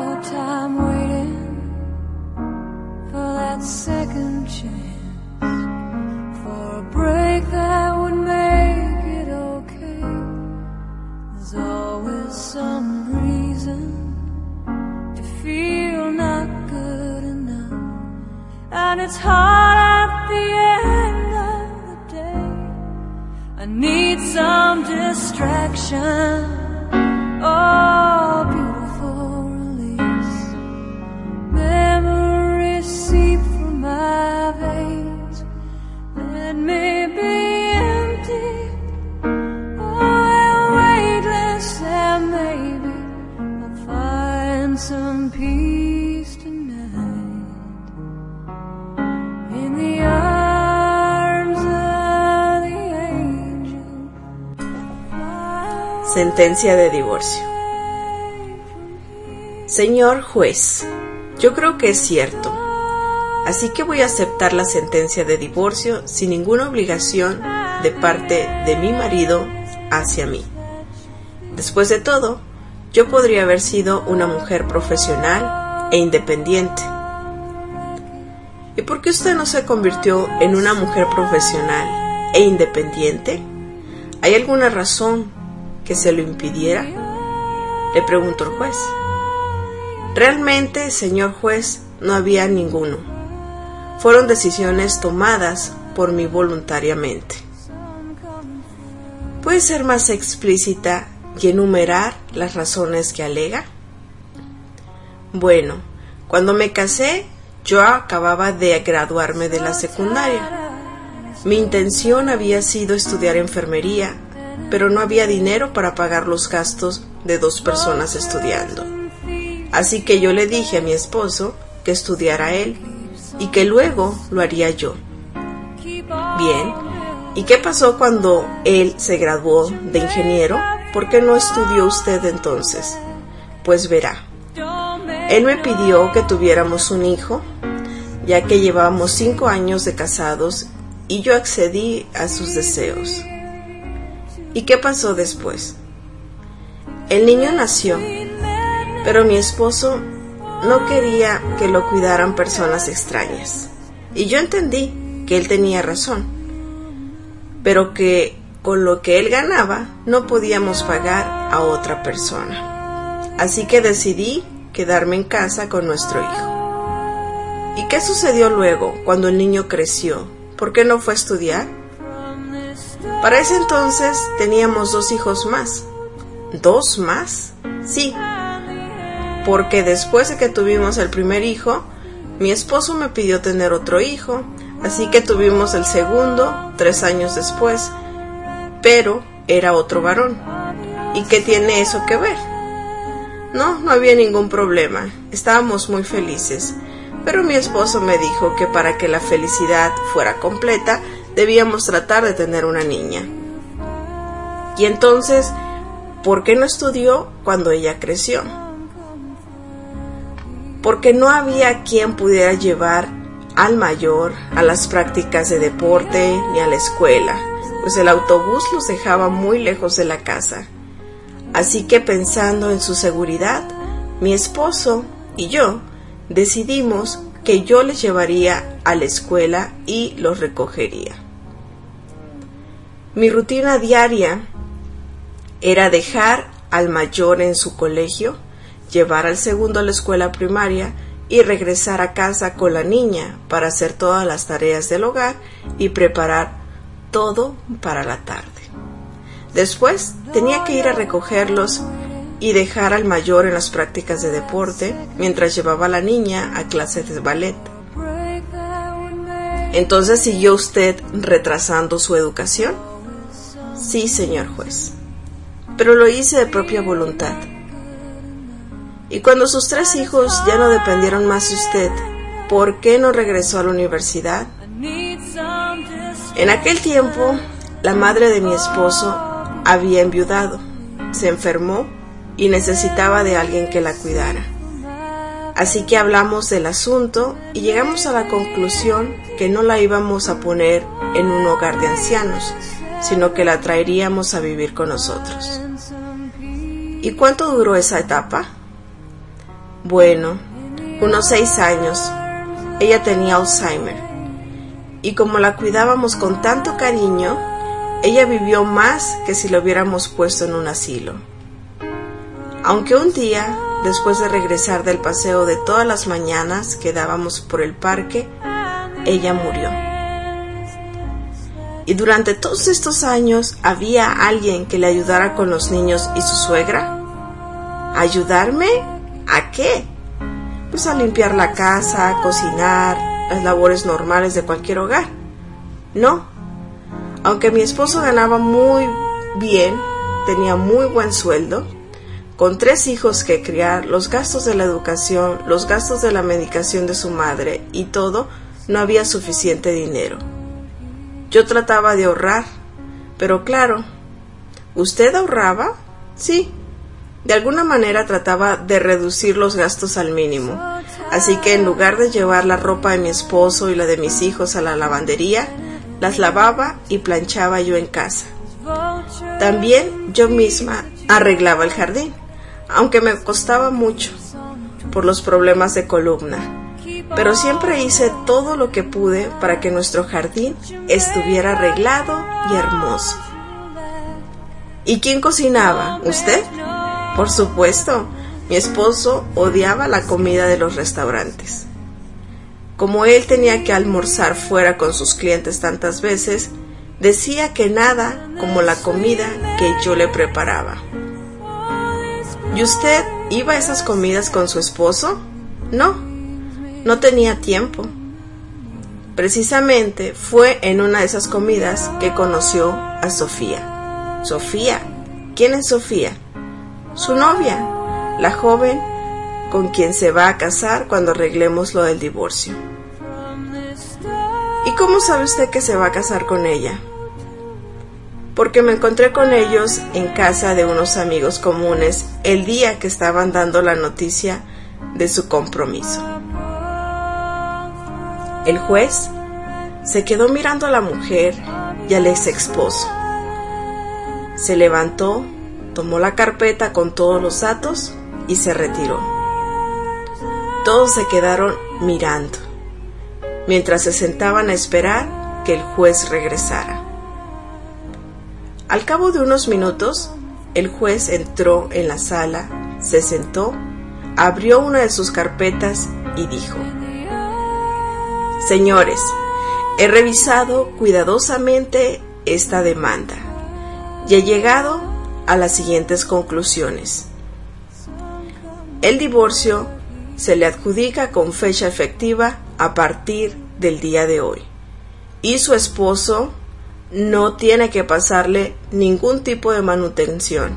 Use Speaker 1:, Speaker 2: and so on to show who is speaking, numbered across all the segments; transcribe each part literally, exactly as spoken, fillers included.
Speaker 1: all the time waiting for that second chance, for a break that would make it okay. There's always some reason to feel not good enough, and it's hard at the end of the day. I need some distraction, oh, beautiful release. Memories seep through my veins. Let me be empty, oh, weightless, and maybe I'll find some peace tonight in the arms of the angel.
Speaker 2: Sentencia de divorcio. Señor juez, yo creo que es cierto, así que voy a aceptar la sentencia de divorcio sin ninguna obligación de parte de mi marido hacia mí. Después de todo, yo podría haber sido una mujer profesional e independiente. ¿Y por qué usted no se convirtió en una mujer profesional e independiente? ¿Hay alguna razón que se lo impidiera?, le preguntó el juez. Realmente, señor juez, no había ninguno. Fueron decisiones tomadas por mí voluntariamente. ¿Puede ser más explícita y enumerar las razones que alega? Bueno, cuando me casé, yo acababa de graduarme de la secundaria. Mi intención había sido estudiar enfermería, pero no había dinero para pagar los gastos de dos personas estudiando. Así que yo le dije a mi esposo que estudiara él y que luego lo haría yo. Bien, ¿y qué pasó cuando él se graduó de ingeniero? ¿Por qué no estudió usted entonces? Pues verá, él me pidió que tuviéramos un hijo, ya que llevábamos cinco años de casados, y yo accedí a sus deseos. ¿Y qué pasó después? El niño nació, pero mi esposo no quería que lo cuidaran personas extrañas. Y yo entendí que él tenía razón, pero que con lo que él ganaba no podíamos pagar a otra persona. Así que decidí quedarme en casa con nuestro hijo. ¿Y qué sucedió luego cuando el niño creció? ¿Por qué no fue a estudiar? Para ese entonces teníamos dos hijos más. ¿Dos más? Sí, porque después de que tuvimos el primer hijo, mi esposo me pidió tener otro hijo, así que tuvimos el segundo tres años después, pero era otro varón. ¿Y qué tiene eso que ver? No, no había ningún problema, estábamos muy felices, pero mi esposo me dijo que para que la felicidad fuera completa, debíamos tratar de tener una niña. Y entonces, ¿por qué no estudió cuando ella creció? Porque no había quien pudiera llevar al mayor a las prácticas de deporte ni a la escuela, pues el autobús los dejaba muy lejos de la casa. Así que pensando en su seguridad, mi esposo y yo decidimos que yo les llevaría a la escuela y los recogería. Mi rutina diaria era dejar al mayor en su colegio, llevar al segundo a la escuela primaria y regresar a casa con la niña para hacer todas las tareas del hogar y preparar todo para la tarde. Después tenía que ir a recogerlos y dejar al mayor en las prácticas de deporte mientras llevaba a la niña a clases de ballet. ¿Entonces siguió usted retrasando su educación? Sí, señor juez, pero lo hice de propia voluntad. Y cuando sus tres hijos ya no dependieron más de usted, ¿por qué no regresó a la universidad? En aquel tiempo, la madre de mi esposo había enviudado, se enfermó y necesitaba de alguien que la cuidara. Así que hablamos del asunto y llegamos a la conclusión que no la íbamos a poner en un hogar de ancianos, sino que la traeríamos a vivir con nosotros. ¿Y cuánto duró esa etapa? Bueno, unos seis años. Ella tenía Alzheimer. Y como la cuidábamos con tanto cariño, ella vivió más que si la hubiéramos puesto en un asilo. Aunque un día, después de regresar del paseo de todas las mañanas que dábamos por el parque, ella murió. ¿Y durante todos estos años había alguien que le ayudara con los niños y su suegra? ¿Ayudarme? ¿A qué? Pues a limpiar la casa, a cocinar, las labores normales de cualquier hogar. No. Aunque mi esposo ganaba muy bien, tenía muy buen sueldo, con tres hijos que criar, los gastos de la educación, los gastos de la medicación de su madre y todo, no había suficiente dinero. Yo trataba de ahorrar, pero claro, ¿usted ahorraba? Sí. De alguna manera trataba de reducir los gastos al mínimo, así que en lugar de llevar la ropa de mi esposo y la de mis hijos a la lavandería, las lavaba y planchaba yo en casa. También yo misma arreglaba el jardín, aunque me costaba mucho por los problemas de columna, pero siempre hice todo lo que pude para que nuestro jardín estuviera arreglado y hermoso. ¿Y quién cocinaba? ¿Usted? Por supuesto, mi esposo odiaba la comida de los restaurantes. Como él tenía que almorzar fuera con sus clientes tantas veces, decía que nada como la comida que yo le preparaba. ¿Y usted iba a esas comidas con su esposo? No, no tenía tiempo. Precisamente fue en una de esas comidas que conoció a Sofía. Sofía, ¿quién es Sofía? Su novia, la joven con quien se va a casar cuando arreglemos lo del divorcio. ¿Y cómo sabe usted que se va a casar con ella? Porque me encontré con ellos en casa de unos amigos comunes el día que estaban dando la noticia de su compromiso. El juez se quedó mirando a la mujer y al ex esposo. Se levantó, tomó la carpeta con todos los datos y se retiró. Todos se quedaron mirando, mientras se sentaban a esperar que el juez regresara. Al cabo de unos minutos, el juez entró en la sala, se sentó, abrió una de sus carpetas y dijo: Señores, he revisado cuidadosamente esta demanda y he llegado a las siguientes conclusiones. El divorcio se le adjudica con fecha efectiva a partir del día de hoy y su esposo no tiene que pasarle ningún tipo de manutención.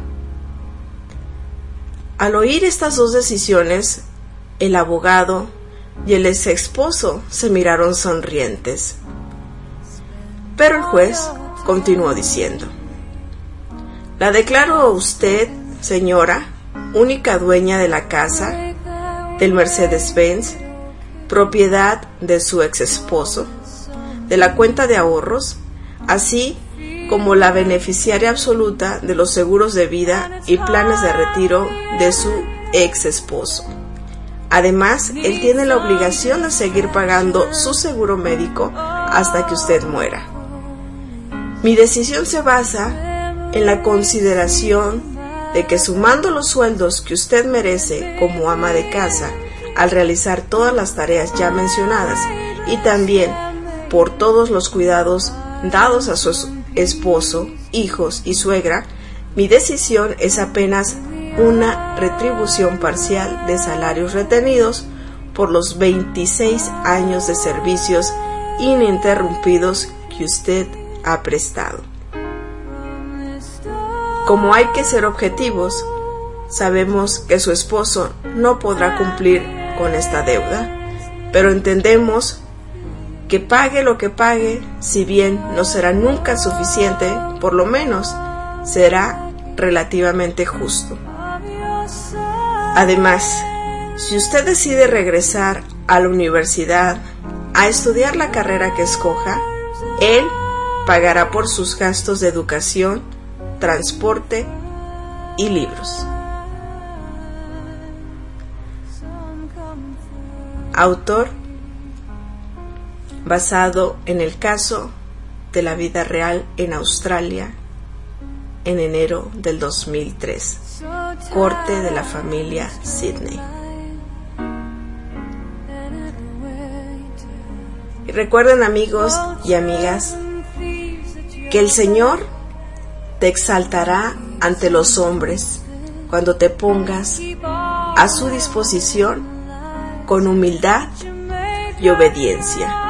Speaker 2: Al oír estas dos decisiones, el abogado y el ex esposo se miraron sonrientes. Pero el juez continuó diciendo: La declaro a usted, señora, única dueña de la casa, del Mercedes-Benz, propiedad de su ex esposo, de la cuenta de ahorros, así como la beneficiaria absoluta de los seguros de vida y planes de retiro de su ex esposo. Además, él tiene la obligación de seguir pagando su seguro médico hasta que usted muera. Mi decisión se basa en la consideración de que, sumando los sueldos que usted merece como ama de casa al realizar todas las tareas ya mencionadas y también por todos los cuidados dados a su esposo, hijos y suegra, mi decisión es apenas una retribución parcial de salarios retenidos por los veintiséis años de servicios ininterrumpidos que usted ha prestado. Como hay que ser objetivos, sabemos que su esposo no podrá cumplir con esta deuda, pero entendemos que pague lo que pague, si bien no será nunca suficiente, por lo menos será relativamente justo. Además, si usted decide regresar a la universidad a estudiar la carrera que escoja, él pagará por sus gastos de educación, transporte y libros. Autor basado en el caso de la vida real en Australia en enero del dos mil tres. Corte de la familia Sidney. Y recuerden, amigos y amigas, que el Señor te exaltará ante los hombres cuando te pongas a su disposición con humildad y obediencia.